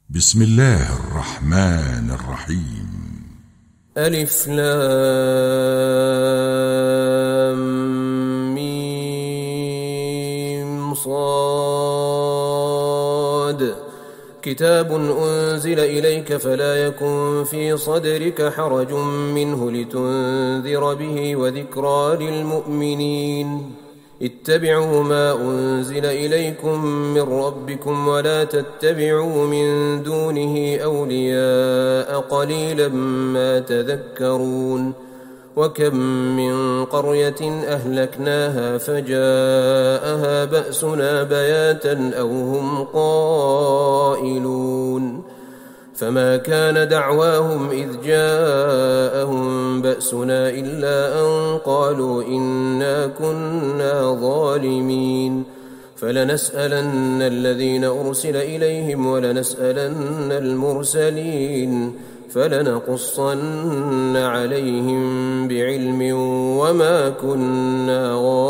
بسم الله الرحمن الرحيم. ألف لام ميم صاد كتاب أنزل إليك فلا يكن في صدرك حرج منه لتنذر به وذكرى للمؤمنين. اتبعوا ما أنزل إليكم من ربكم ولا تتبعوا من دونه أولياء قليلا ما تذكرون. وكم من قرية أهلكناها فجاءها بأسنا بياتا أو هم قائلون فما كان دعواهم إذ جاءهم بأسنا إلا أن قالوا إنا كنا ظالمين. فلنسألن الذين أرسل إليهم ولنسألن المرسلين فلنقصن عليهم بعلم وما كنا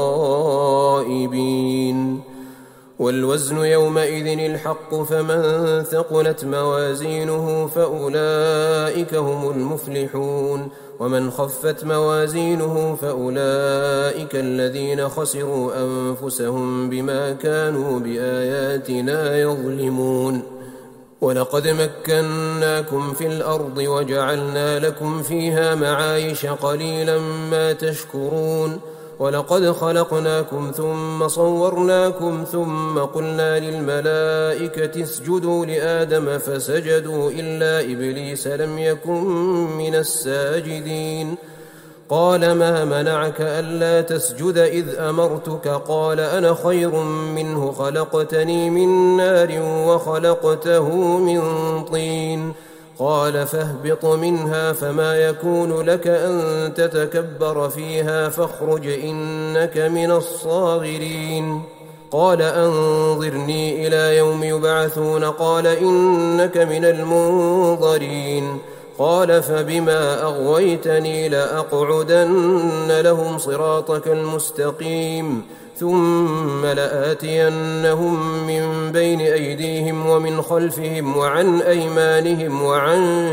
غائبين. والوزن يومئذ الحق فمن ثقلت موازينه فأولئك هم المفلحون ومن خفت موازينه فأولئك الذين خسروا أنفسهم بما كانوا بآياتنا يظلمون. ولقد مكناكم في الأرض وجعلنا لكم فيها معايش قليلا ما تشكرون. ولقد خلقناكم ثم صورناكم ثم قلنا للملائكة اسجدوا لآدم فسجدوا إلا إبليس لم يكن من الساجدين. قال ما منعك ألا تسجد إذ أمرتك؟ قال أنا خير منه خلقتني من نار وخلقته من طين. قال فاهبط منها فما يكون لك أن تتكبر فيها فاخرج إنك من الصاغرين. قال أنظرني إلى يوم يبعثون قال إنك من المنظرين. قال فبما أغويتني لأقعدن لهم صراطك المستقيم ثم لآتينهم من بين أيديهم ومن خلفهم وعن أيمانهم وعن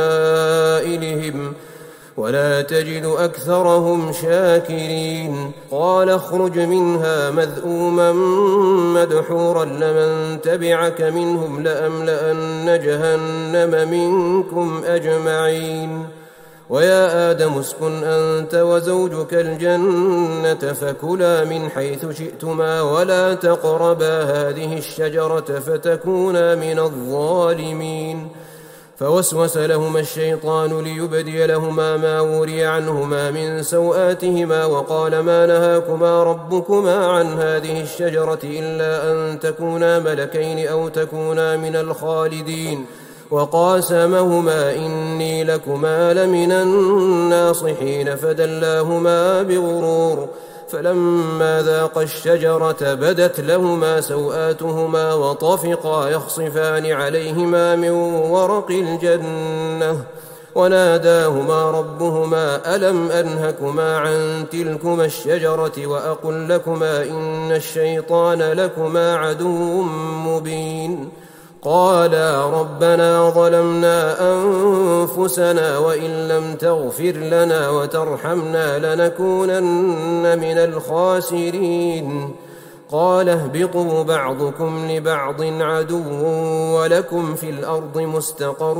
شمائلهم ولا تجد أكثرهم شاكرين. قال اخرج منها مذءوما مدحورا لمن تبعك منهم لأملأن جهنم منكم أجمعين. ويا آدم اسكن أنت وزوجك الجنة فكلا من حيث شئتما ولا تقربا هذه الشجرة فتكونا من الظالمين. فوسوس لهما الشيطان ليبدي لهما ما وري عنهما من سوآتهما وقال ما نهاكما ربكما عن هذه الشجرة إلا أن تكونا ملكين أو تكونا من الخالدين. وقاسمهما إني لكما لمن الناصحين فدلاهما بغرور. فلما ذاقا الشجرة بدت لهما سوآتهما وطفقا يخصفان عليهما من ورق الجنة وناداهما ربهما ألم أنهكما عن تلكما الشجرة وأقل لكما إن الشيطان لكما عدو مبين. قالا ربنا ظلمنا أنفسنا وإن لم تغفر لنا وترحمنا لنكونن من الخاسرين. قال اهبطوا بعضكم لبعض عدو ولكم في الأرض مستقر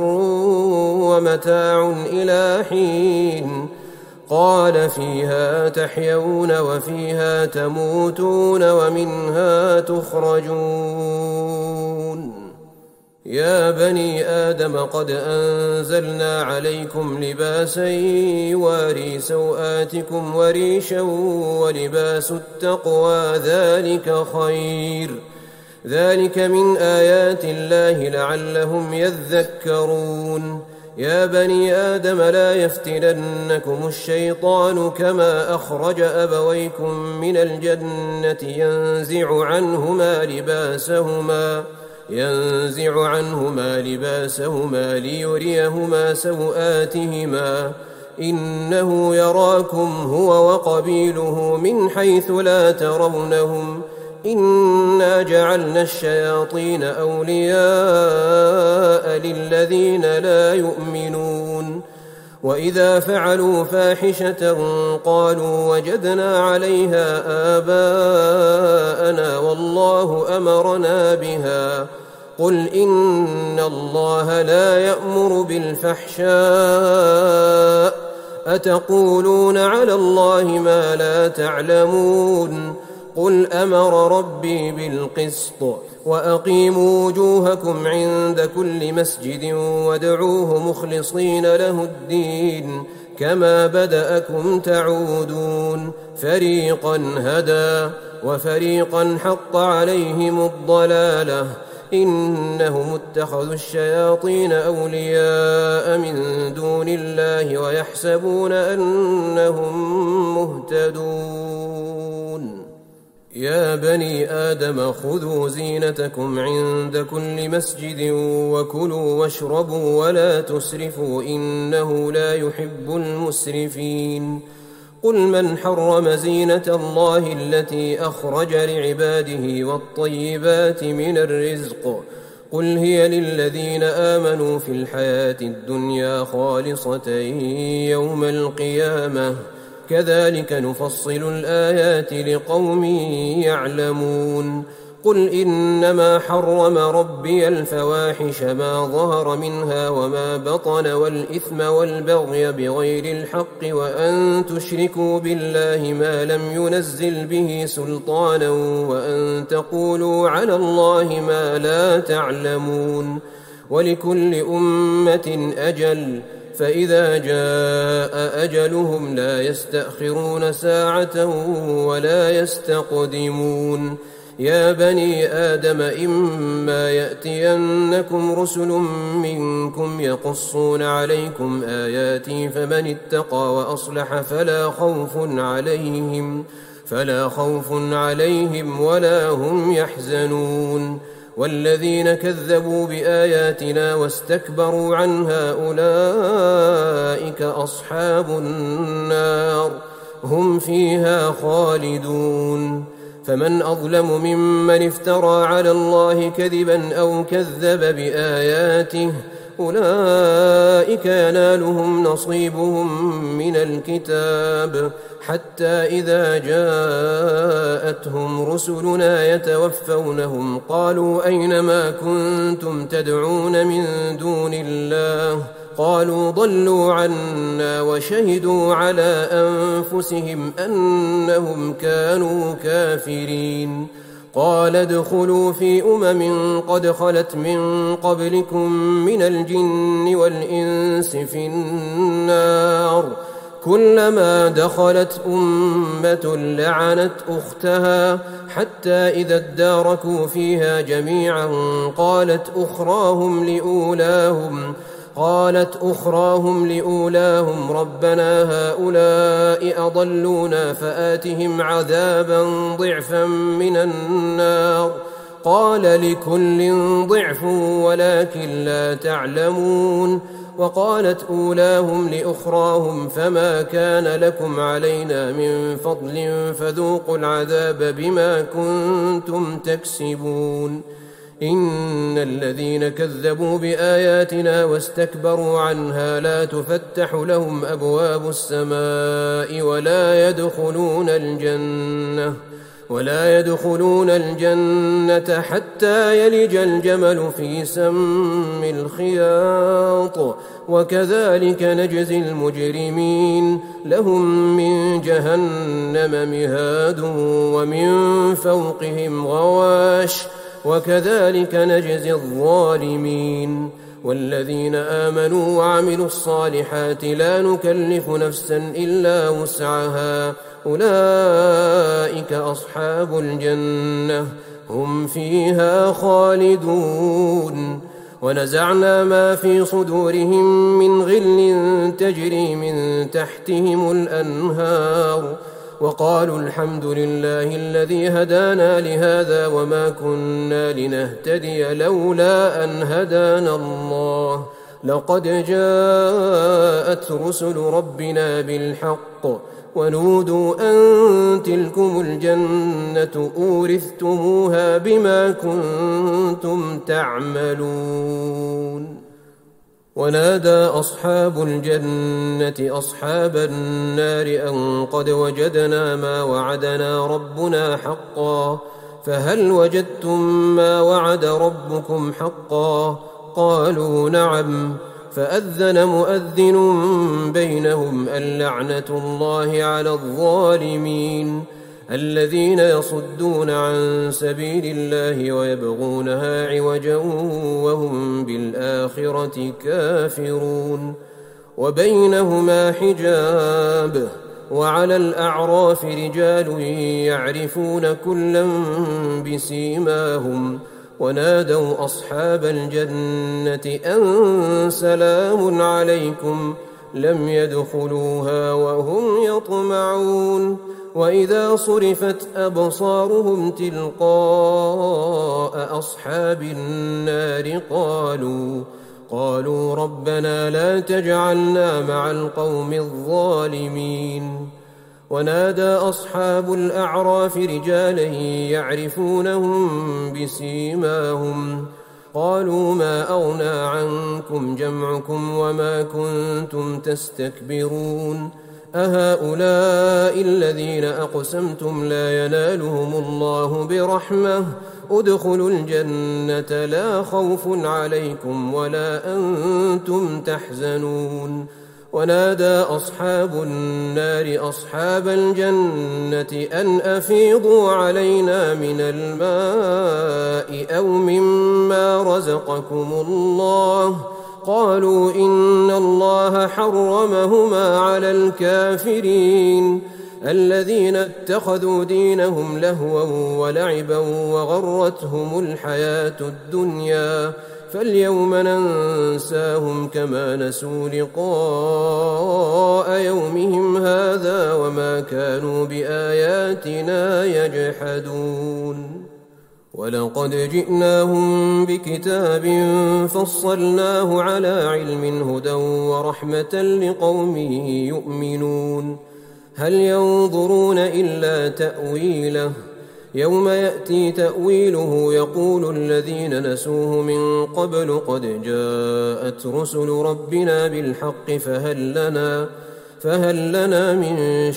ومتاع إلى حين. قال فيها تحيون وفيها تموتون ومنها تخرجون. يا بني آدم قد أنزلنا عليكم لباسا يواري سوآتكم وريشا ولباس التقوى ذلك خير. ذلك من آيات الله لعلهم يذكرون. يا بني آدم لا يفتننكم الشيطان كما أخرج أبويكم من الجنة ينزع عنهما لباسهما ليريهما سوآتهما إنه يراكم هو وقبيله من حيث لا ترونهم إنا جعلنا الشياطين أولياء للذين لا يؤمنون وإذا فعلوا فاحشة قالوا وجدنا عليها آباءنا والله أمرنا بها قل إن الله لا يأمر بالفحشاء أتقولون على الله ما لا تعلمون قل أمر ربي بالقسط وأقيموا وجوهكم عند كل مسجد وادعوه مخلصين له الدين كما بدأكم تعودون فريقا هدى وفريقا حق عليهم الضلالة إنهم اتخذوا الشياطين أولياء من دون الله ويحسبون أنهم مهتدون يا بني آدم خذوا زينتكم عند كل مسجد وكلوا واشربوا ولا تسرفوا إنه لا يحب المسرفين قل من حرم زينة الله التي أخرج لعباده والطيبات من الرزق قل هي للذين آمنوا في الحياة الدنيا خالصة يوم القيامة كذلك نفصل الآيات لقوم يعلمون قل إنما حرم ربي الفواحش ما ظهر منها وما بطن والإثم والبغي بغير الحق وأن تشركوا بالله ما لم ينزل به سلطانا وأن تقولوا على الله ما لا تعلمون ولكل أمة أجل فإذا جاء أجلهم لا يستأخرون ساعة ولا يستقدمون يا بني آدم إما يأتينكم رسل منكم يقصون عليكم آياتي فمن اتقى وأصلح فلا خوف عليهم ولا هم يحزنون والذين كذبوا بآياتنا واستكبروا عنها أولئك أصحاب النار هم فيها خالدون فمن أظلم ممن افترى على الله كذبا أو كذب بآياته أولئك ينالهم نصيبهم من الكتاب حتى إذا جاءتهم رسلنا يتوفونهم قالوا أين ما كنتم تدعون من دون الله قالوا ضلوا عنا وشهدوا على أنفسهم أنهم كانوا كافرين قال ادخلوا في قد خلت من قبلكم من الجن والإنس في النار كلما دخلت أمة لعنت أختها حتى إذا اداركوا فيها جميعا قالت أخراهم لأولاهم ربنا هؤلاء أضلونا فآتهم عذابا ضعفا من النار قال لكل ضعف ولكن لا تعلمون وقالت أولاهم لأخراهم فما كان لكم علينا من فضل فذوقوا العذاب بما كنتم تكسبون إن الذين كذبوا بآياتنا واستكبروا عنها لا تفتح لهم أبواب السماء ولا يدخلون الجنة حتى يلج الجمل في سم الخياط وكذلك نجزي المجرمين لهم من جهنم مهاد ومن فوقهم غواش وكذلك نجزي الظالمين والذين آمنوا وعملوا الصالحات لا نكلف نفسا إلا وسعها أولئك أصحاب الجنة هم فيها خالدون ونزعنا ما في صدورهم من غل تجري من تحتهم الأنهار وقالوا الحمد لله الذي هدانا لهذا وما كنا لنهتدي لولا أن هدانا الله لقد جاءت رسل ربنا بالحق ونودوا أن تلكم الجنة أورثتموها بما كنتم تعملون. ونادى أصحاب الجنة أصحاب النار أن قد وجدنا ما وعدنا ربنا حقا فهل وجدتم ما وعد ربكم حقا؟ قالوا نعم. فأذن مؤذن بينهم اللعنة الله على الظالمين الذين يصدون عن سبيل الله ويبغونها عوجا وهم بالآخرة كافرون. وبينهما حجاب وعلى الأعراف رجال يعرفون كلا بسيماهم ونادوا أصحاب الجنة أن سلام عليكم لم يدخلوها وهم يطمعون. وإذا صرفت أبصارهم تلقاء أصحاب النار قالوا ربنا لا تجعلنا مع القوم الظالمين. ونادى أصحاب الأعراف رجالا يعرفونهم بسيماهم قالوا ما أغنى عنكم جمعكم وما كنتم تستكبرون أهؤلاء الذين أقسمتم لا ينالهم الله برحمة ادخلوا الجنة لا خوف عليكم ولا أنتم تحزنون. ونادى أصحاب النار أصحاب الجنة أن أفيضوا علينا من الماء أو مما رزقكم الله قالوا إن الله حرمهما على الكافرين الذين اتخذوا دينهم لهوا ولعبا وغرتهم الحياة الدنيا فاليوم ننساهم كما نسوا لقاء يومهم هذا وما كانوا بآياتنا يجحدون. ولقد جئناهم بكتاب فصلناه على علم هدى ورحمة لقوم يؤمنون هل ينظرون إلا تأويله يوم يأتي تأويله يقول الذين نسوه من قبل قد جاءت رسل ربنا بالحق فهل لنا من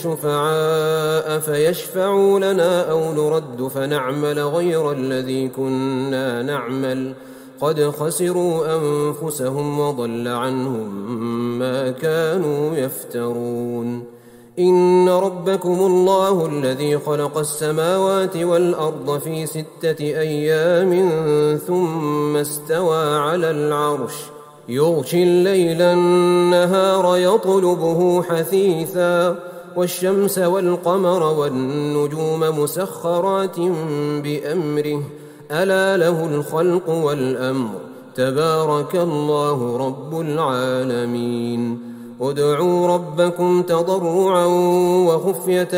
شفعاء فيشفعوا لنا أو نرد فنعمل غير الذي كنا نعمل قد خسروا أنفسهم وضل عنهم ما كانوا يفترون. إن ربكم الله الذي خلق السماوات والأرض في 6 أيام ثم استوى على العرش يغشي الليل النهار يطلبه حثيثا والشمس والقمر والنجوم مسخرات بأمره ألا له الخلق والأمر تبارك الله رب العالمين. ادعوا ربكم تضرعا وخفية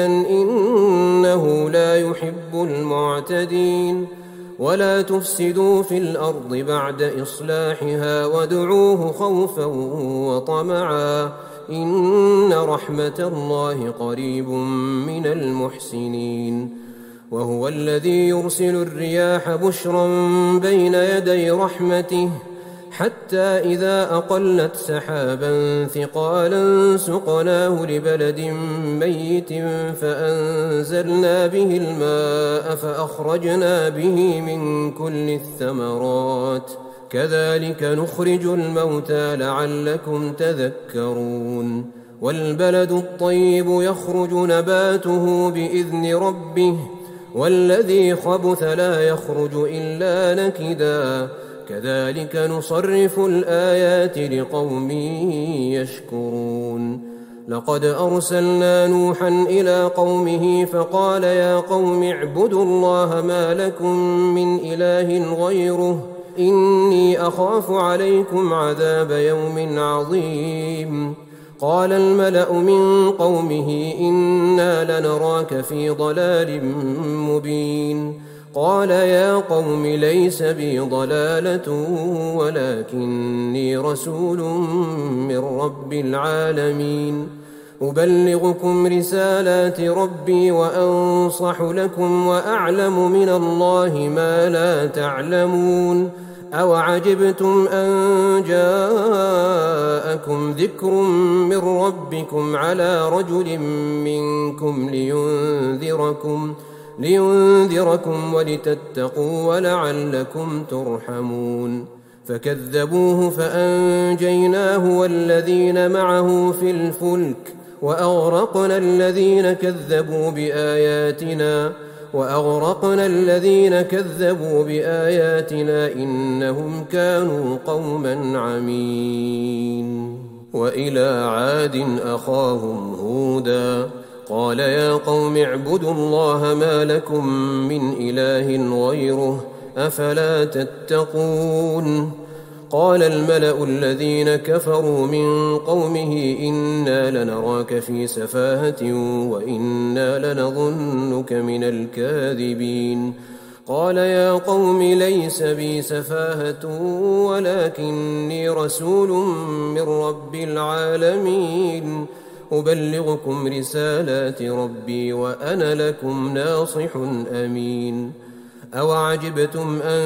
إنه لا يحب المعتدين ولا تفسدوا في الأرض بعد إصلاحها وادعوه خوفا وطمعا إن رحمة الله قريب من المحسنين. وهو الذي يرسل الرياح بشرا بين يدي رحمته حتى إذا أقلت سحابا ثقالا سقناه لبلد ميت فأنزلنا به الماء فأخرجنا به من كل الثمرات كذلك نخرج الموتى لعلكم تذكرون. والبلد الطيب يخرج نباته بإذن ربه والذي خبث لا يخرج إلا نكدا كذلك نصرف الآيات لقوم يشكرون. لقد أرسلنا نوحا إلى قومه فقال يا قوم اعبدوا الله ما لكم من إله غيره إني أخاف عليكم عذاب يوم عظيم. قال الملأ من قومه إنا لنراك في ضلال مبين. قال يا قوم ليس بي ضلالة ولكني رسول من رب العالمين أبلغكم رسالات ربي وأنصح لكم وأعلم من الله ما لا تعلمون أوعجبتم أن جاءكم ذكر من ربكم على رجل منكم لينذركم ولتتقوا ولعلكم ترحمون فكذبوه فأنجيناه والذين معه في الفلك وأغرقنا الذين كذبوا بآياتنا إنهم كانوا قوما عمين وإلى عاد أخاهم هودا قال يا قوم اعبدوا الله ما لكم من إله غيره أفلا تتقون قال الملأ الذين كفروا من قومه إنا لنراك في سفاهة وإنا لنظنك من الكاذبين قال يا قوم ليس بي سفاهة ولكني رسول من رب العالمين أبلغكم رسالات ربي وأنا لكم ناصح أمين أوعجبتم أن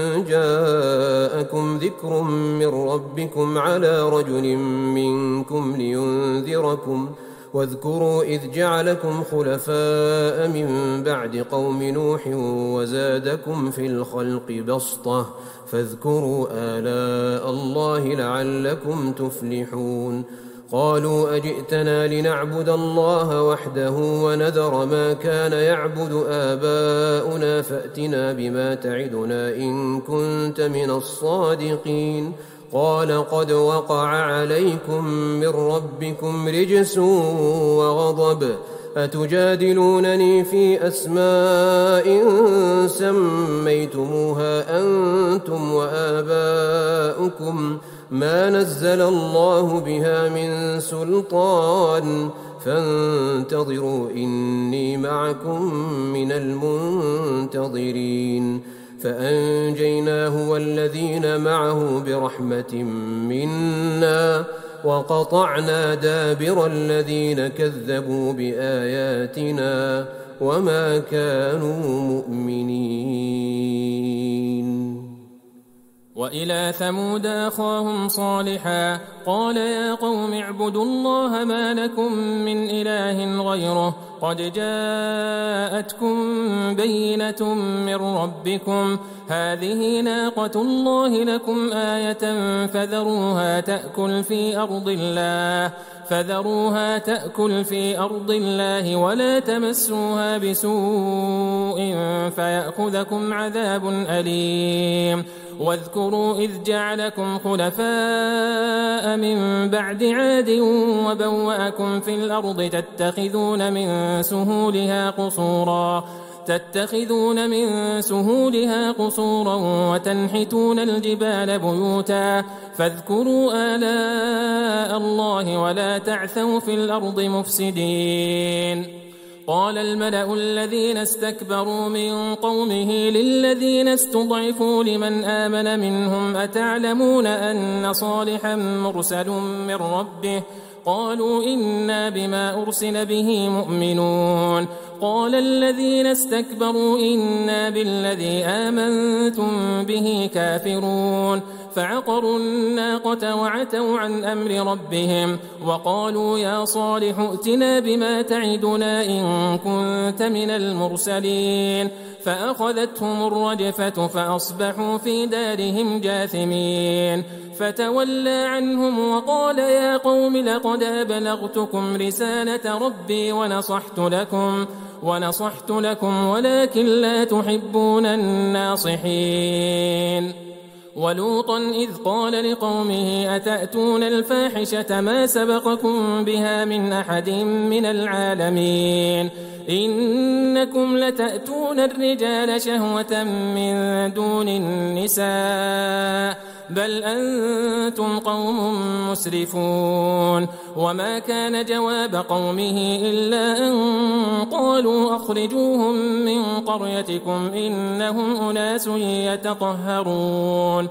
جاءكم ذكر من ربكم على رجل منكم لينذركم واذكروا إذ جعلكم خلفاء من بعد قوم نوح وزادكم في الخلق بسطة فاذكروا آلاء الله لعلكم تفلحون قالوا أجئتنا لنعبد الله وحده ونذر ما كان يعبد آباؤنا فأتنا بما تعدنا إن كنت من الصادقين قال قد وقع عليكم من ربكم رجس وغضب أتجادلونني في أسماء سميتموها أنتم وآباؤكم ما نزل الله بها من سلطان فانتظروا إني معكم من المنتظرين فأنجيناه والذين معه برحمة منا وقطعنا دابر الذين كذبوا بآياتنا وما كانوا مؤمنين وإلى ثمود أخاهم صالحا قال يا قوم اعبدوا الله ما لكم من إله غيره قد جاءتكم بينة من ربكم هذه ناقة الله لكم آية فذروها تأكل في أرض الله ولا تمسوها بسوء فيأخذكم عذاب أليم واذكروا إذ جعلكم خلفاء من بعد عاد وبوأكم في الأرض تتخذون من سهولها قصورا وتنحتون الجبال بيوتا فاذكروا آلاء الله ولا تعثوا في الأرض مفسدين قال الملأ الذين استكبروا من قومه للذين استضعفوا لمن آمن منهم أتعلمون أن صالحا مرسل من ربه قالوا إنا بما أرسل به مؤمنون قال الذين استكبروا إنا بالذي آمنتم به كافرون فعقروا الناقة وعتوا عن أمر ربهم وقالوا يا صالح ائتنا بما تعدنا إن كنت من المرسلين فأخذتهم الرجفة فأصبحوا في دارهم جاثمين فتولى عنهم وقال يا قوم لقد أبلغتكم رسالة ربي ونصحت لكم ولكن لا تحبون الناصحين ولوطا إذ قال لقومه أتأتون الفاحشة ما سبقكم بها من أحد من العالمين إنكم لتأتون الرجال شهوة من دون النساء بل أنتم قوم مسرفون وما كان جواب قومه إلا أن قالوا أخرجوهم من قريتكم إنهم أناس يتطهرون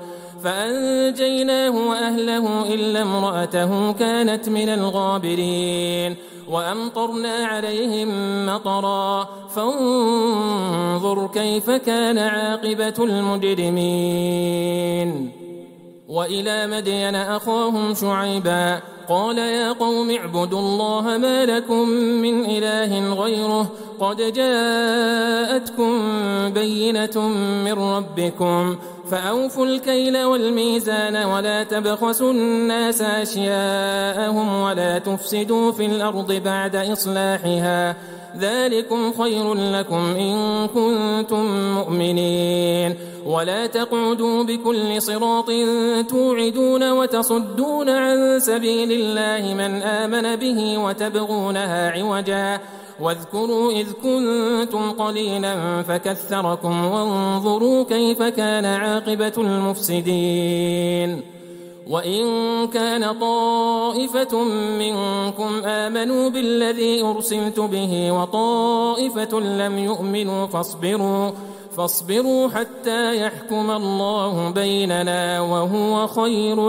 فأنجيناه وأهله إلا امرأته كانت من الغابرين وأمطرنا عليهم مطرا فانظر كيف كان عاقبة المجرمين. وإلى مدين أخاهم شعيبا قال يا قوم اعبدوا الله ما لكم من إله غيره قد جاءتكم بينة من ربكم فأوفوا الكيل والميزان ولا تبخسوا الناس أشياءهم ولا تفسدوا في الأرض بعد إصلاحها ذلكم خير لكم إن كنتم مؤمنين. ولا تقعدوا بكل صراط توعدون وتصدون عن سبيل الله من آمن به وتبغونها عوجا واذكروا إذ كنتم قليلا فكثركم وانظروا كيف كان عاقبة المفسدين. وإن كان طائفة منكم آمنوا بالذي أرسلت به وطائفة لم يؤمنوا فاصبروا حتى يحكم الله بيننا وهو خير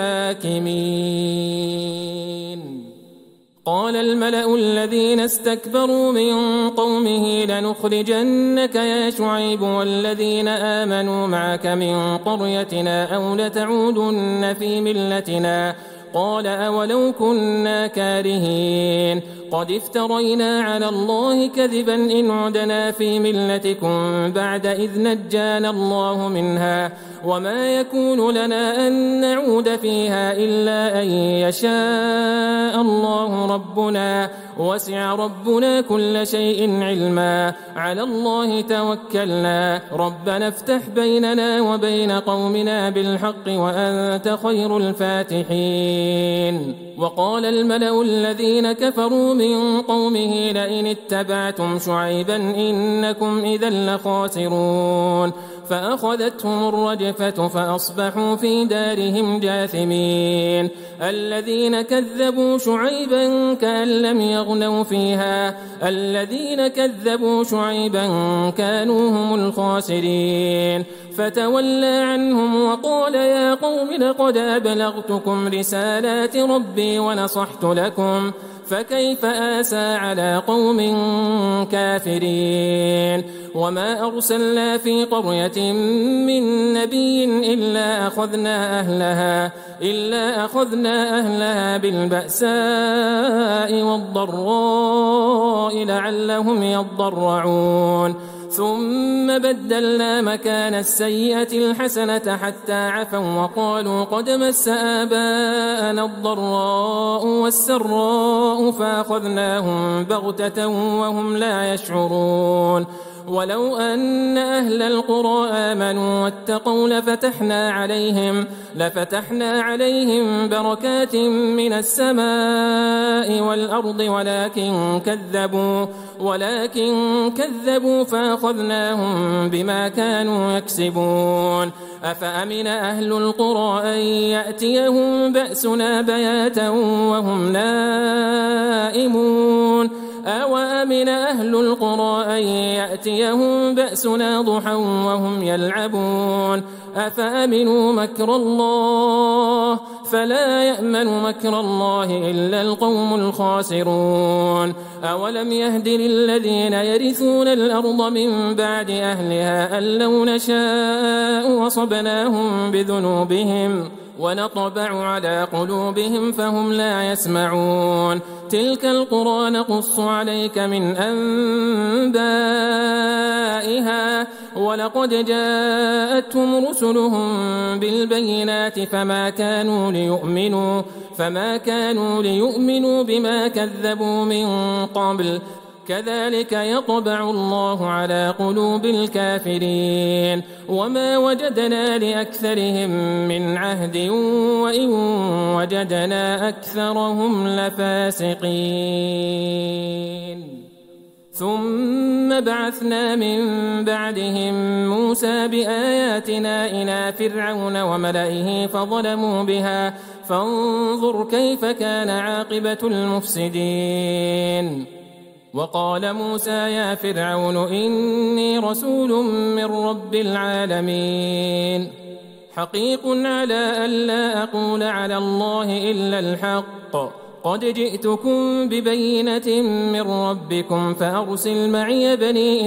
الحاكمين. قال الملأ الذين استكبروا من قومه لنخرجنك يا شعيب والذين آمنوا معك من قريتنا أو لتعودن في ملتنا قال أولو كنا كارهين قد افترينا على الله كذبا إن عدنا في ملتكم بعد إذ نجانا الله منها وما يكون لنا أن نعود فيها إلا أن يشاء الله ربنا وسع ربنا كل شيء علما على الله توكلنا ربنا افتح بيننا وبين قومنا بالحق وأنت خير الفاتحين. وقال الملأ الذين كفروا من قومه لئن اتبعتم شعيبا إنكم إذا لخاسرون فأخذتهم الرجفة فأصبحوا في دارهم جاثمين. الذين كذبوا شعيبا كأن لم يغنوا فيها الذين كذبوا شعيبا كانوا هم الخاسرين فتولى عنهم وقال يا قوم لقد أبلغتكم رسالات ربي ونصحت لكم فكيف آسى على قوم كافرين. وما أرسلنا في قرية من نبي إلا أخذنا أهلها بالبأساء والضراء لعلهم يضرعون ثم بدلنا مكان السيئة الحسنة حتى عفوا وقالوا قد مس آباءنا الضراء والسراء فأخذناهم بغتة وهم لا يشعرون. ولو أن أهل القرى آمنوا واتقوا لفتحنا عليهم بركات من السماء والأرض ولكن كذبوا فأخذناهم بما كانوا يكسبون. أفأمن أهل القرى أن يأتيهم بأسنا بياتا وهم نائمون أوأمن أهل القرى أن يأتيهم بأسنا ضحى وهم يلعبون أفأمنوا مكر الله فلا يأمن مكر الله إلا القوم الخاسرون. أولم يهد للذين يرثون الأرض من بعد أهلها أن لو نشاء وصبناهم بذنوبهم ونطبع على قلوبهم فهم لا يسمعون. تلك القرى نقص عليك من أنبائها ولقد جاءتهم رسلهم بالبينات فما كانوا ليؤمنوا بما كذبوا من قبل كذلك يطبع الله على قلوب الكافرين. وما وجدنا لأكثرهم من عهد وإن وجدنا أكثرهم لفاسقين. ثم بعثنا من بعدهم موسى بآياتنا إلى فرعون وملئه فظلموا بها فانظر كيف كان عاقبة المفسدين. وقال موسى يا فرعون إني رسول من رب العالمين حقيق على أن لا أقول على الله إلا الحق قد جئتكم ببينة من ربكم فأرسل معي بني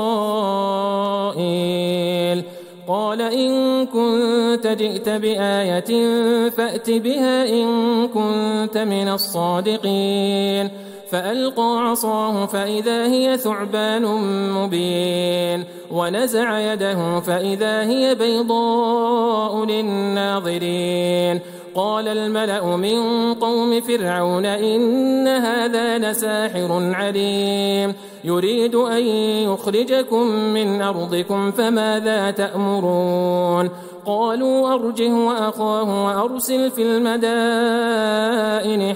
إسرائيل. قال إن كنت جئت بآية فأت بها إن كنت من الصادقين. فألقى عصاه فإذا هي ثعبان مبين ونزع يده فإذا هي بيضاء للناظرين. قال الملأ من قوم فرعون إن هذا لساحر عليم يريد أن يخرجكم من أرضكم فماذا تأمرون؟ قالوا أرجه وأخاه وأرسل في المدائن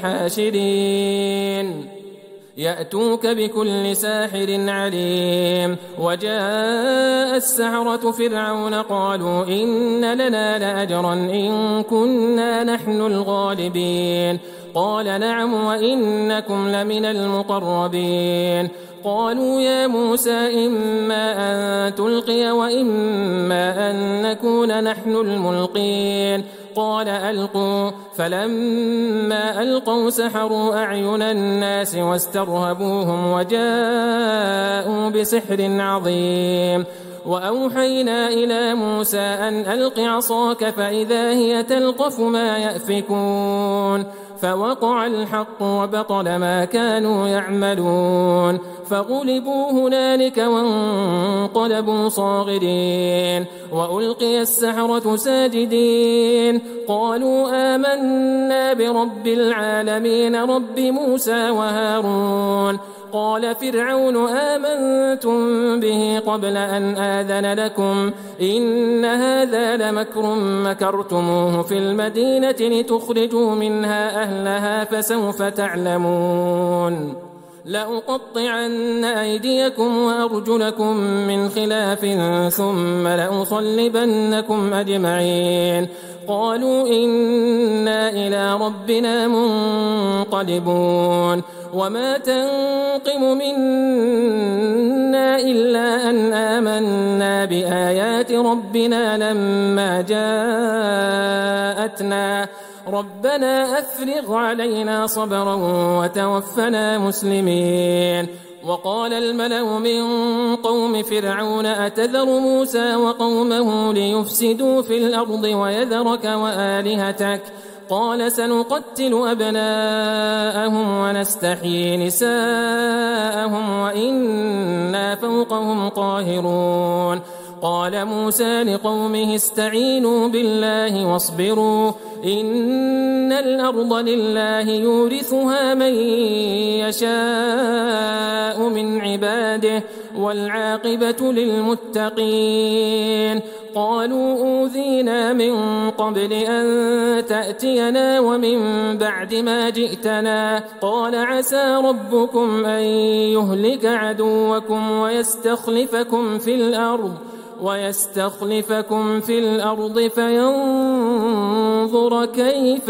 حاشرين يأتوك بكل ساحر عليم. وجاء السحرة فرعون قالوا إن لنا لأجرا إن كنا نحن الغالبين. قال نعم وإنكم لمن المقربين. قالوا يا موسى إما أن تلقي وإما أن نكون نحن الملقين. قال ألقوا. فلما ألقوا سحروا أعين الناس واسترهبوهم وجاءوا بسحر عظيم. وأوحينا إلى موسى أن ألق عصاك فإذا هي تلقف ما يأفكون. فوقع الحق وبطل ما كانوا يعملون فغلبوا هنالك وانقلبوا صاغرين. وألقي السحرة ساجدين قالوا آمنا برب العالمين رب موسى وهارون. قال فرعون آمنتم به قبل أن آذن لكم إن هذا لمكر مكرتموه في المدينة لتخرجوا منها أهلها فسوف تعلمون. لأقطعن أيديكم وأرجلكم من خلاف ثم لأصلبنكم أجمعين. قالوا إنا إلى ربنا منقلبون. وما تنقم منا إلا أن آمنا بآيات ربنا لما جاءتنا ربنا أفرغ علينا صبرا وتوفنا مسلمين. وقال الملأ من قوم فرعون أتذر موسى وقومه ليفسدوا في الأرض ويذرك وآلهتك؟ قال سنقتل أبناءهم ونستحيي نساءهم وإنا فوقهم قاهرون. قال موسى لقومه استعينوا بالله واصبروا إن الأرض لله يورثها من يشاء من عباده والعاقبة للمتقين. قالوا أوذينا من قبل أن تأتينا ومن بعد ما جئتنا. قال عسى ربكم أن يهلك عدوكم ويستخلفكم في الأرض فينظر كيف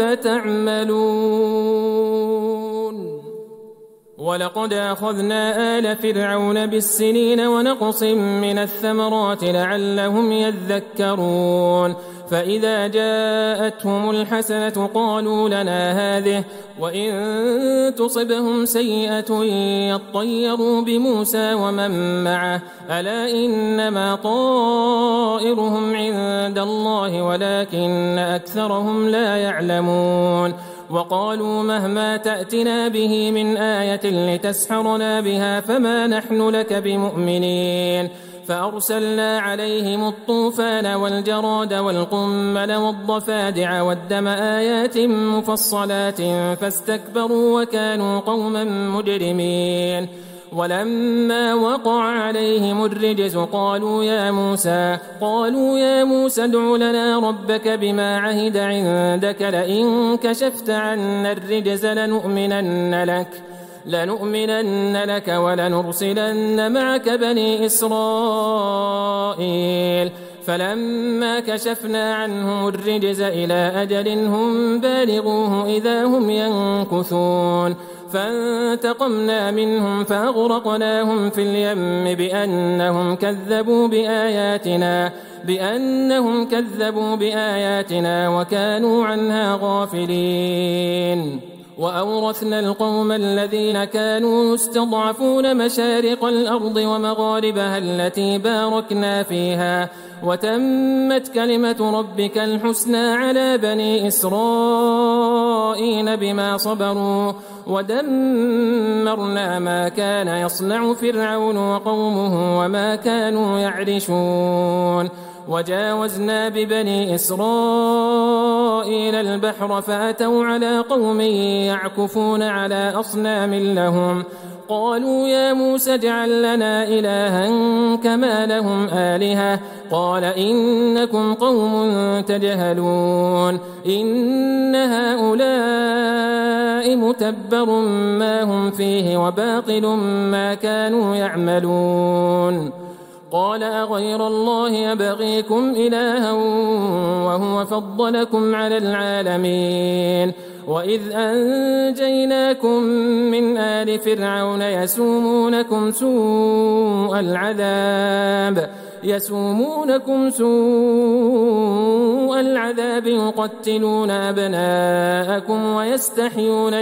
تعملون. ولقد أخذنا آل فرعون بالسنين ونقص من الثمرات لعلهم يذكرون. فإذا جاءتهم الحسنة قالوا لنا هذه وإن تصبهم سيئة يطيروا بموسى ومن معه ألا إنما طائرهم عند الله ولكن أكثرهم لا يعلمون. وقالوا مهما تأتنا به من آية لتسحرنا بها فما نحن لك بمؤمنين. فأرسلنا عليهم الطوفان والجراد والقمل والضفادع والدم آيات مفصلات فاستكبروا وكانوا قوما مجرمين. ولما وقع عليهم الرجز قالوا يا موسى ادع لنا ربك بما عهد عندك لئن كشفت عنا الرجز لنؤمنن لك ولنرسلن معك بني إسرائيل. فلما كشفنا عنهم الرجز إلى أجل هم بالغوه إذا هم ينكثون. فانتقمنا منهم فأغرقناهم في اليم بأنهم كذبوا بآياتنا وكانوا عنها غافلين. وأورثنا القوم الذين كانوا يستضعفون مشارق الأرض ومغاربها التي باركنا فيها وتمت كلمة ربك الحسنى على بني إسرائيل بما صبروا ودمرنا ما كان يصنع فرعون وقومه وما كانوا يعرشون وجاوزنا ببني إسرائيل البحر فأتوا على قوم يعكفون على أصنام لهم قالوا يا موسى اجعل لنا إلها كما لهم آلهة قال إنكم قوم تجهلون إن هؤلاء متبر ما هم فيه وباطل ما كانوا يعملون قال أغير الله يبغيكم إلها وهو فضلكم على العالمين وإذ أنجيناكم من آل فرعون يسومونكم سوء العذاب يقتلون أبناءكم ويستحيون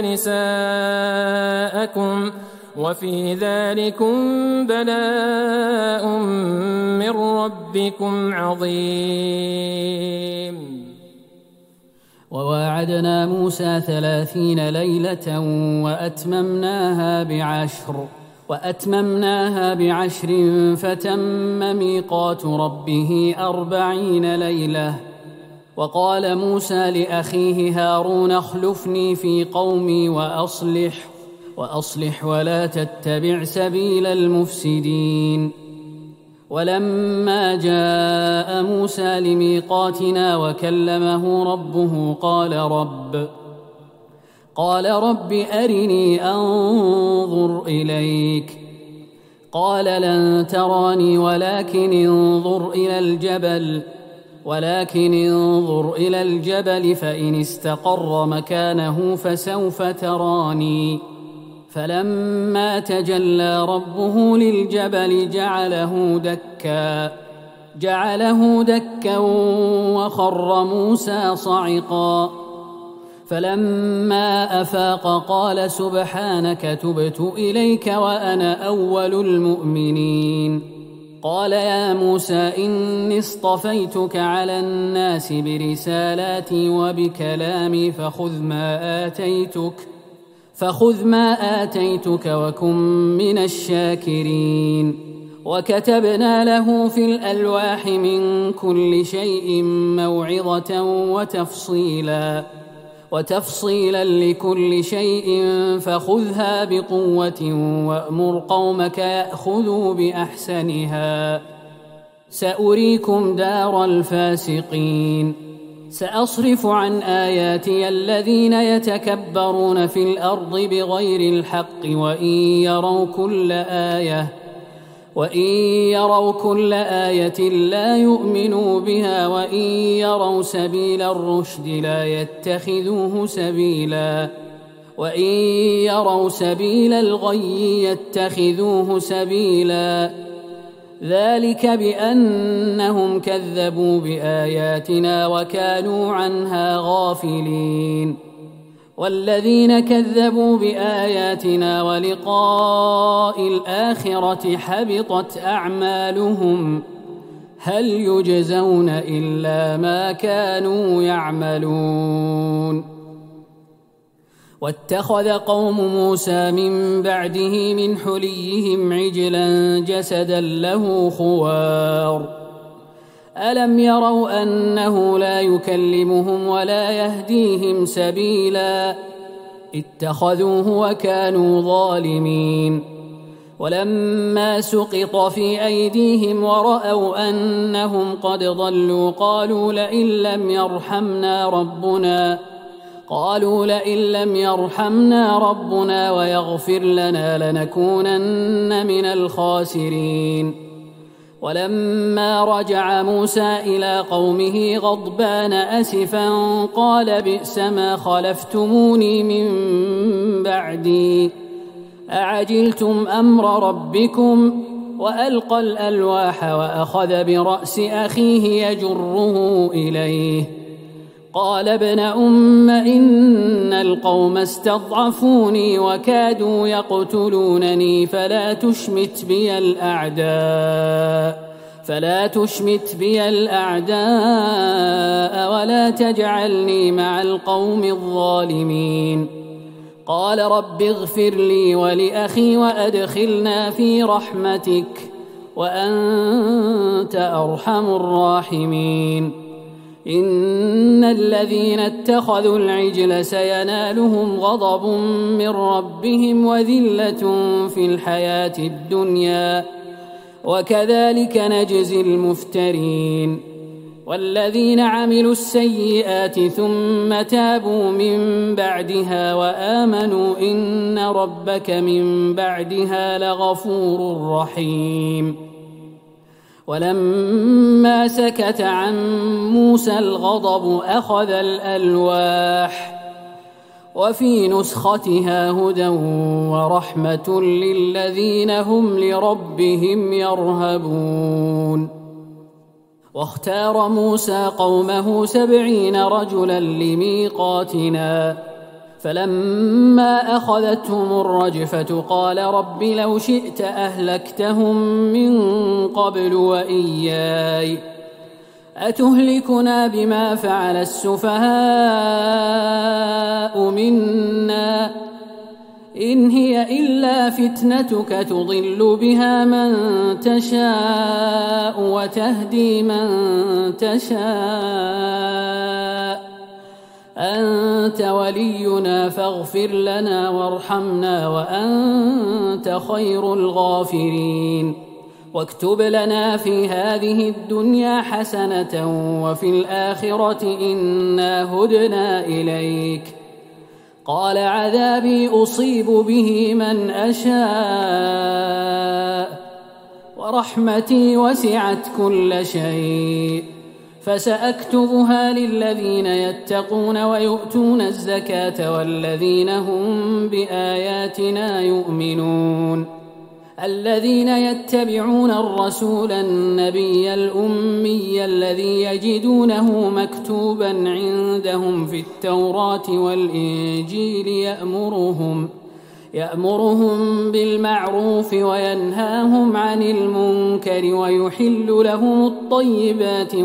نساءكم وفي ذلكم بلاء من ربكم عظيم وواعدنا موسى 30 ليلة وأتممناها بعشر فتم ميقات ربه 40 ليلة وقال موسى لأخيه هارون اخلفني في قومي وأصلح ولا تتبع سبيل المفسدين ولما جاء موسى لميقاتنا وكلمه ربه قال رب أرني أنظر إليك قال لن تراني ولكن انظر إلى الجبل فإن استقر مكانه فسوف تراني فلما تجلى ربه للجبل جعله دكا وخر موسى صعقا فلما أفاق قال سبحانك تبت إليك وأنا أول المؤمنين قال يا موسى إني اصطفيتك على الناس برسالاتي وبكلامي فخذ ما آتيتك وكن من الشاكرين وكتبنا له في الألواح من كل شيء موعظة وتفصيلا لكل شيء فخذها بقوة وأمر قومك يأخذوا بأحسنها سأريكم دار الفاسقين سأصرف عن آياتي الذين يتكبرون في الأرض بغير الحق وإن يروا كل آية لا يؤمنوا بها وإن يروا سبيل الرشد لا يتخذوه سبيلا وإن يروا سبيل الغي يتخذوه سبيلا ذلك بأنهم كذبوا بآياتنا وكانوا عنها غافلين والذين كذبوا بآياتنا ولقاء الآخرة حبطت أعمالهم هل يجزون إلا ما كانوا يعملون واتخذ قوم موسى من بعده من حليهم عجلا جسدا له خوار ألم يروا أنه لا يكلمهم ولا يهديهم سبيلا اتخذوه وكانوا ظالمين ولما سقط في أيديهم ورأوا أنهم قد ضلوا قالوا لئن لم يرحمنا ربنا ويغفر لنا لنكونن من الخاسرين ولما رجع موسى إلى قومه غضبان أسفا قال بئس ما خلفتموني من بعدي أعجلتم أمر ربكم وألقى الألواح وأخذ برأس أخيه يجره إليه قال ابن أم إن القوم استضعفوني وكادوا يقتلونني فلا تشمت بي الأعداء ولا تجعلني مع القوم الظالمين. قال رب اغفر لي ولأخي وأدخلنا في رحمتك وأنت أرحم الراحمين. إن الذين اتخذوا العجل سينالهم غضب من ربهم وذلة في الحياة الدنيا وكذلك نجزي المفترين. والذين عملوا السيئات ثم تابوا من بعدها وآمنوا إن ربك من بعدها لغفور رحيم. ولما سكت عن موسى الغضب أخذ الألواح وفي نسختها هدى ورحمة للذين هم لربهم يرهبون. واختار موسى قومه 70 رجلا لميقاتنا فلما أخذتهم الرجفة قال رب لو شئت أهلكتهم من قبل وإياي أتهلكنا بما فعل السفهاء منا إن هي إلا فتنتك تضل بها من تشاء وتهدي من تشاء أنت ولينا فاغفر لنا وارحمنا وأنت خير الغافرين. واكتب لنا في هذه الدنيا حسنة وفي الآخرة إنا هدنا إليك. قال عذابي أصيب به من أشاء ورحمتي وسعت كل شيء فسأكتبها للذين يتقون ويؤتون الزكاة والذين هم بآياتنا يؤمنون. الذين يتبعون الرسول النبي الأمي الذي يجدونه مكتوبا عندهم في التوراة والإنجيل يأمرهم بالمعروف وينهاهم عن المنكر ويحل لهم الطيبات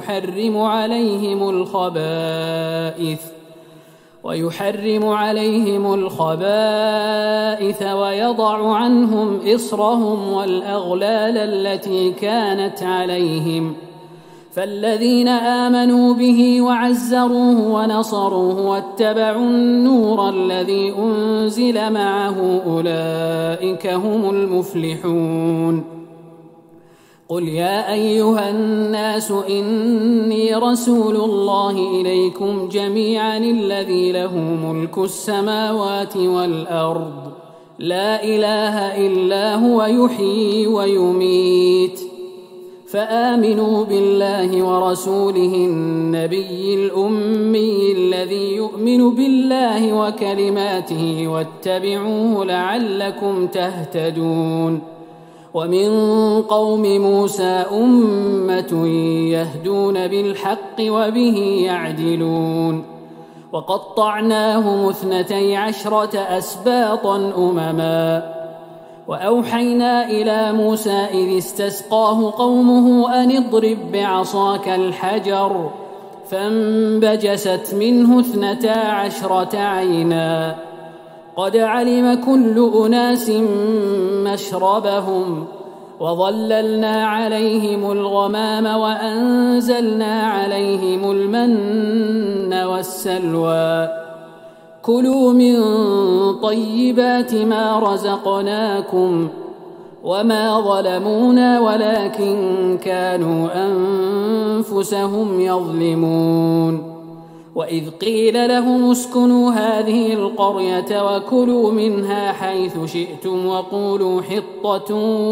ويحرم عليهم الخبائث ويضع عنهم إصرهم والأغلال التي كانت عليهم. فالذين آمنوا به وعزروه ونصروه واتبعوا النور الذي أنزل معه أولئك هم المفلحون. قل يا أيها الناس إني رسول الله إليكم جميعا الذي له ملك السماوات والأرض لا إله إلا هو يحيي ويميت فآمنوا بالله ورسوله النبي الأمي الذي يؤمن بالله وكلماته واتبعوه لعلكم تهتدون. ومن قوم موسى أمة يهدون بالحق وبه يعدلون. وقطعناهم 12 أسباطا أمما وأوحينا إلى موسى إذ استسقاه قومه أن اضرب بعصاك الحجر فانبجست منه 12 عينا قد علم كل أناس مشربهم وظللنا عليهم الغمام وأنزلنا عليهم المن والسلوى كلوا من طيبات ما رزقناكم وما ظلمونا ولكن كانوا أنفسهم يظلمون. وإذ قيل لهم اسكنوا هذه القرية وكلوا منها حيث شئتم وقولوا حطة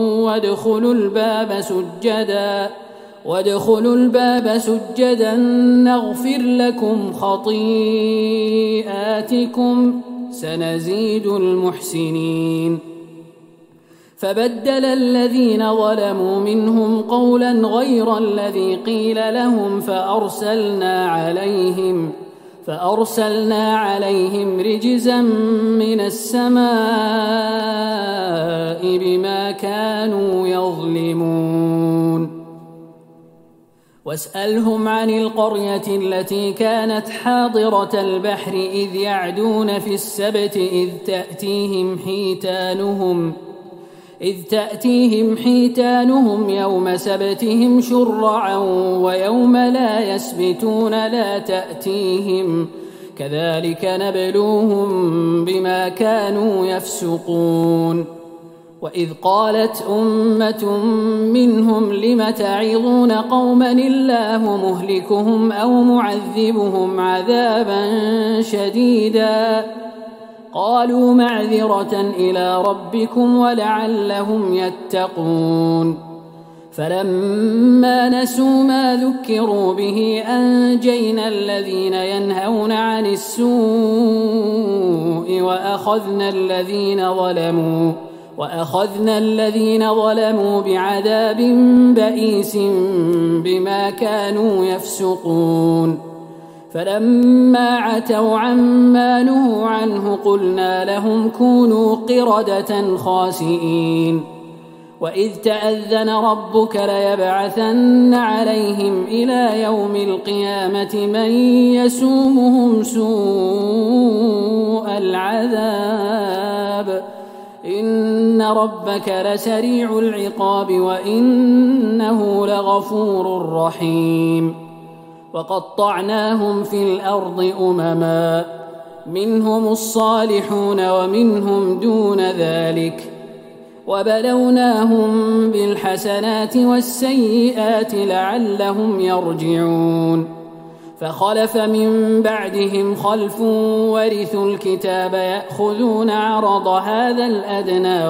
وادخلوا الباب سجدا نغفر لكم خطيئاتكم سنزيد المحسنين. فبدل الذين ظلموا منهم قولا غير الذي قيل لهم فأرسلنا عليهم رجزا من السماء بما كانوا يظلمون. واسألهم عن القرية التي كانت حاضرة البحر إذ يعدون في السبت إذ تأتيهم حيتانهم يوم سبتهم شرعا ويوم لا يسبتون لا تأتيهم كذلك نبلوهم بما كانوا يفسقون. وإذ قالت أمة منهم لم تعظون قوما الله مهلكهم أو معذبهم عذابا شديدا قالوا معذرة إلى ربكم ولعلهم يتقون. فلما نسوا ما ذكروا به أنجينا الذين ينهون عن السوء وأخذنا الذين ظلموا بعذاب بئيس بما كانوا يفسقون. فلما عتوا عما نهوا عنه قلنا لهم كونوا قردة خاسئين. وإذ تأذن ربك ليبعثن عليهم إلى يوم القيامة من يسومهم سوء العذاب إن ربك لسريع العقاب وإنه لغفور رحيم. وقطعناهم في الأرض أمما منهم الصالحون ومنهم دون ذلك وبلوناهم بالحسنات والسيئات لعلهم يرجعون. فخلف من بعدهم خلف ورثوا الكتاب يأخذون عرض هذا الأدنى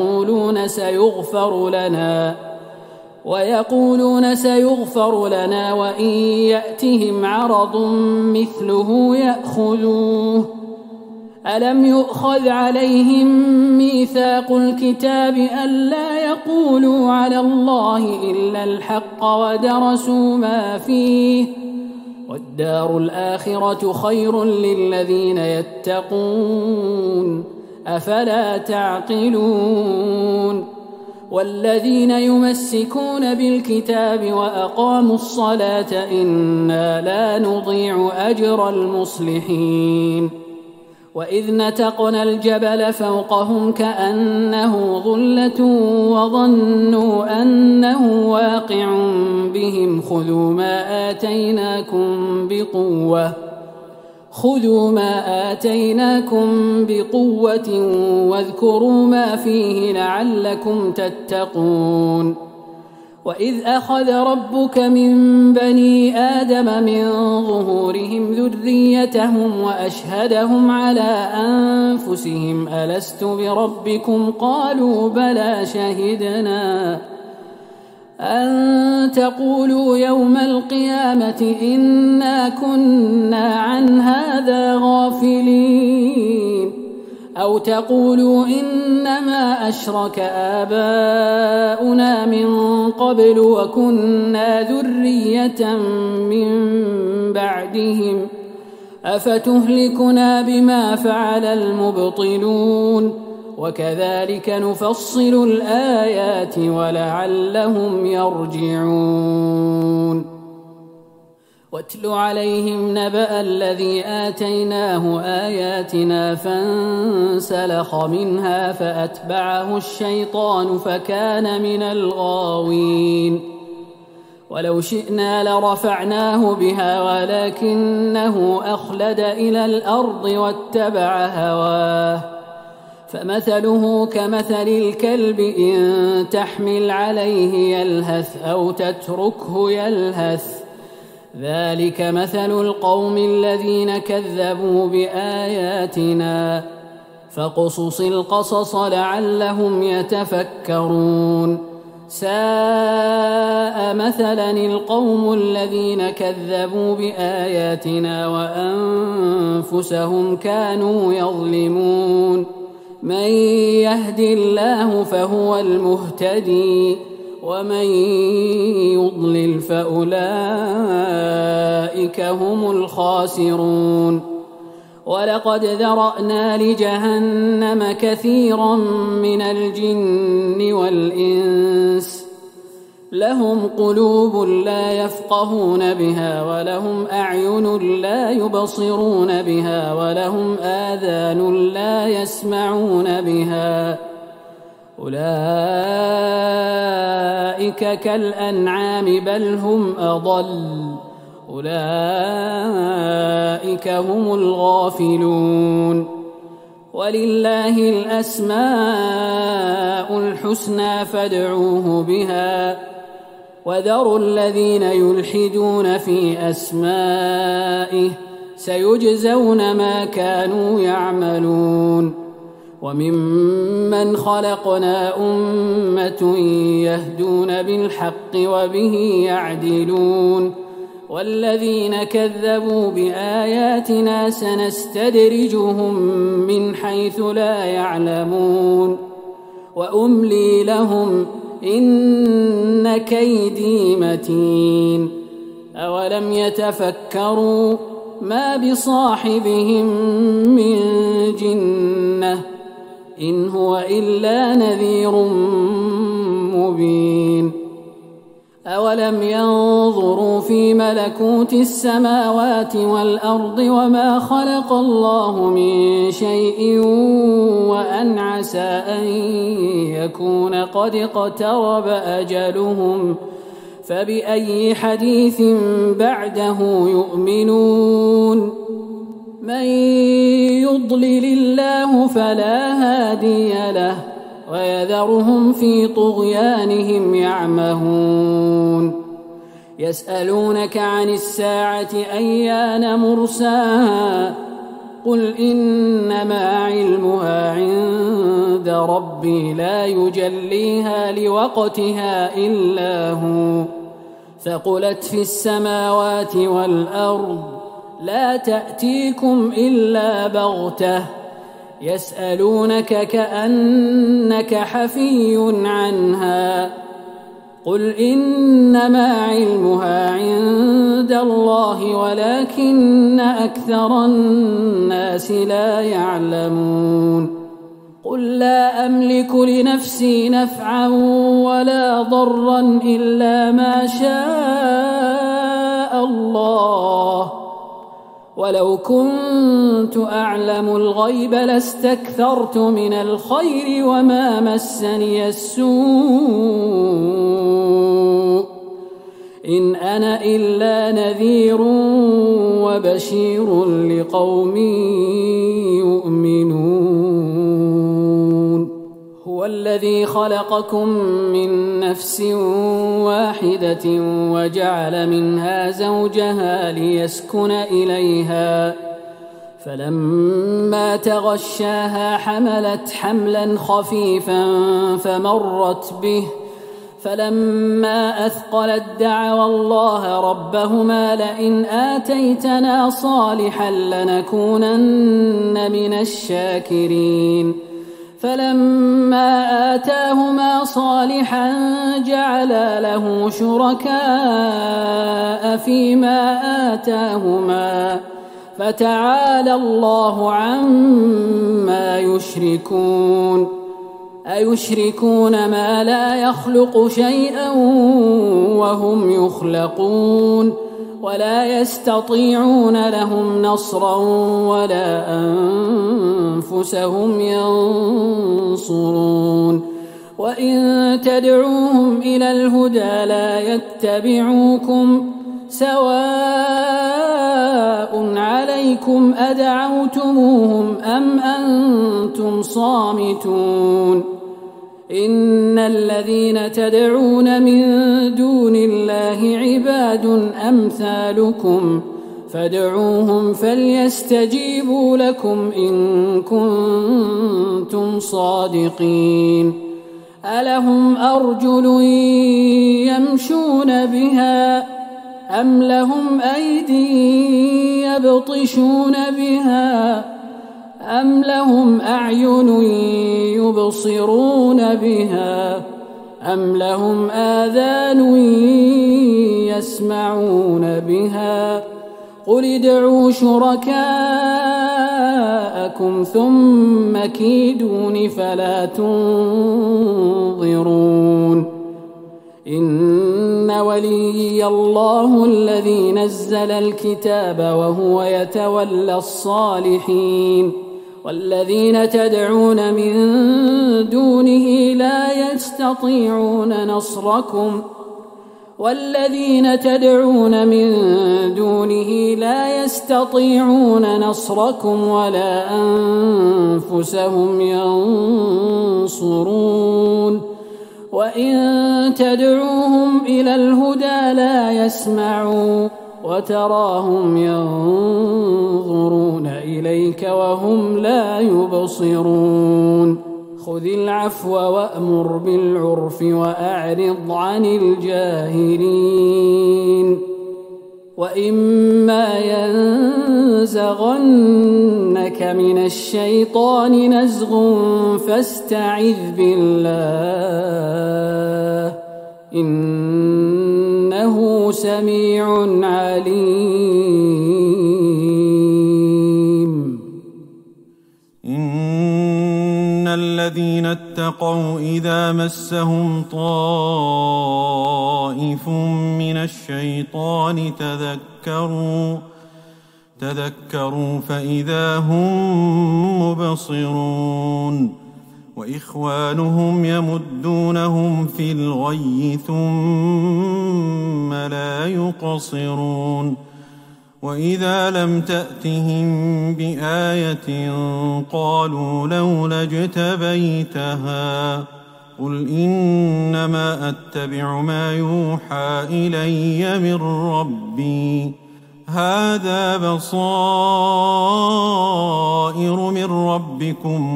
ويقولون سيغفر لنا وإن يأتهم عرض مثله يأخذوه. ألم يؤخذ عليهم ميثاق الكتاب ألا يقولوا على الله إلا الحق ودرسوا ما فيه والدار الآخرة خير للذين يتقون أفلا تعقلون. والذين يمسكون بالكتاب وأقاموا الصلاة إنا لا نضيع أجر المصلحين. وإذ نتقنا الجبل فوقهم كأنه ظلة وظنوا أنه واقع بهم خذوا ما آتيناكم بقوة واذكروا ما فيه لعلكم تتقون. وإذ أخذ ربك من بني آدم من ظهورهم ذريتهم وأشهدهم على أنفسهم ألست بربكم قالوا بلى شهدنا أن تقولوا يوم القيامة إنا كنا عن هذا غافلين أو تقولوا إنما أشرك آباؤنا من قبل وكنا ذرية من بعدهم أفتهلكنا بما فعل المبطلون وكذلك نفصل الآيات ولعلهم يرجعون. واتل عليهم نبأ الذي آتيناه آياتنا فانسلخ منها فأتبعه الشيطان فكان من الغاوين. ولو شئنا لرفعناه بها ولكنه أخلد إلى الأرض واتبع هواه فمثله كمثل الكلب إن تحمل عليه يلهث أو تتركه يلهث ذلك مثل القوم الذين كذبوا بآياتنا فاقصص القصص لعلهم يتفكرون. ساء مثلا القوم الذين كذبوا بآياتنا وأنفسهم كانوا يظلمون. من يهد الله فهو المهتدي ومن يضلل فأولئك هم الخاسرون ولقد ذرأنا لجهنم كثيرا من الجن والإنس لهم قلوب لا يفقهون بها ولهم أعين لا يبصرون بها ولهم آذان لا يسمعون بها أولئك كالأنعام بل هم أضل أولئك هم الغافلون ولله الأسماء الحسنى فادعوه بها وذروا الذين يلحدون في أسمائه سيجزون ما كانوا يعملون وممن خلقنا أمة يهدون بالحق وبه يعدلون والذين كذبوا بآياتنا سنستدرجهم من حيث لا يعلمون وأملي لهم إن كيدي متين أولم يتفكروا ما بصاحبهم من جنة إن هو إلا نذير مبين أولم ينظروا في ملكوت السماوات والأرض وما خلق الله من شيء وأن عسى أن يكون قد اقترب أجلهم فبأي حديث بعده يؤمنون من يضلل الله فلا هادي له ويذرهم في طغيانهم يعمهون يسألونك عن الساعة أيان مرساها قل إنما علمها عند ربي لا يجليها لوقتها إلا هو ثقلت في السماوات والأرض لا تأتيكم إلا بغتة يسألونك كأنك حفي عنها قل إنما علمها عند الله ولكن أكثر الناس لا يعلمون قل لا أملك لنفسي نفعا ولا ضرا إلا ما شاء الله ولو كنت أعلم الغيب لاستكثرت من الخير وما مسني السوء إن أنا إلا نذير وبشير لقوم يؤمنون هو الذي خلقكم من نفس واحدة وجعل منها زوجها ليسكن إليها فلما تغشاها حملت حملا خفيفا فمرت به فلما أثقلت دعوا الله ربهما لئن آتيتنا صالحا لنكونن من الشاكرين فلما آتاهما صالحا جعلا له شركاء فيما آتاهما فتعالى الله عما يشركون أيشركون ما لا يخلق شيئا وهم يخلقون ولا يستطيعون لهم نصرا ولا أنفسهم ينصرون وإن تدعوهم إلى الهدى لا يتبعوكم سواء عليكم أدعوتموهم أم أنتم صامتون إن الذين تدعون من دون الله عباد أمثالكم فادعوهم فليستجيبوا لكم إن كنتم صادقين ألهم أرجل يمشون بها أم لهم أيدي يبطشون بها أم لهم أعين يبصرون بها أم لهم آذان يسمعون بها قل ادعوا شركاءكم ثم كيدون فلا تنظرون إن وليي الله الذي نزل الكتاب وهو يتولى الصالحين والذين تدعون من دونه لا يستطيعون نصركم ولا أنفسهم ينصرون وإن تدعوهم إلى الهدى لا يسمعوا وتراهم ينظرون إليك وهم لا يبصرون خذ العفو وأمر بالعرف وأعرض عن الجاهلين وإما ينزغنك من الشيطان نزغ فاستعذ بالله إنه سميع عليم. إن الذين اتقوا إذا مسهم طائف من الشيطان تذكروا فإذا هم مبصرون وإخوانهم يمدونهم في الغي ثم لا يقصرون وإذا لم تأتهم بآية قالوا لولا اجتبيتها قل إنما أتبع ما يوحى إلي من ربي هذا بصائر من ربكم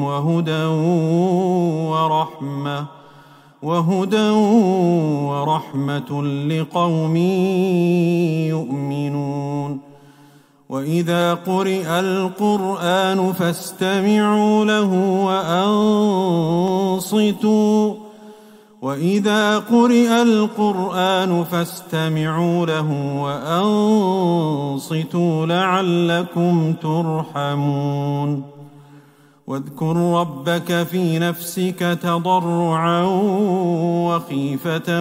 وهدى ورحمة لقوم يؤمنون وإذا قرئ القرآن فاستمعوا له وأنصتوا لعلكم ترحمون واذكر ربك في نفسك تضرعا وخيفة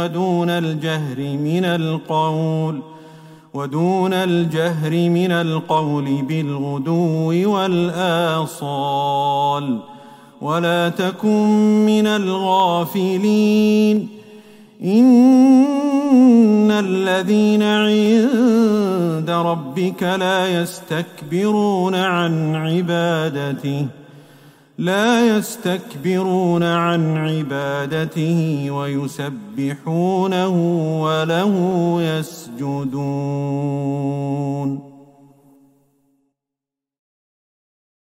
ودون الجهر من القول بالغدو والآصال ولا تكن من الغافلين إن الذين عند ربك لا يستكبرون عن عبادته ويسبحونه وله يسجدون